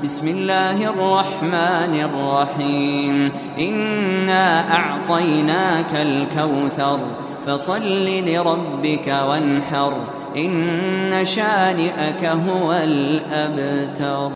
بسم الله الرحمن الرحيم إنا أعطيناك الكوثر فصل لربك وانحر إن شانئك هو الأبتر.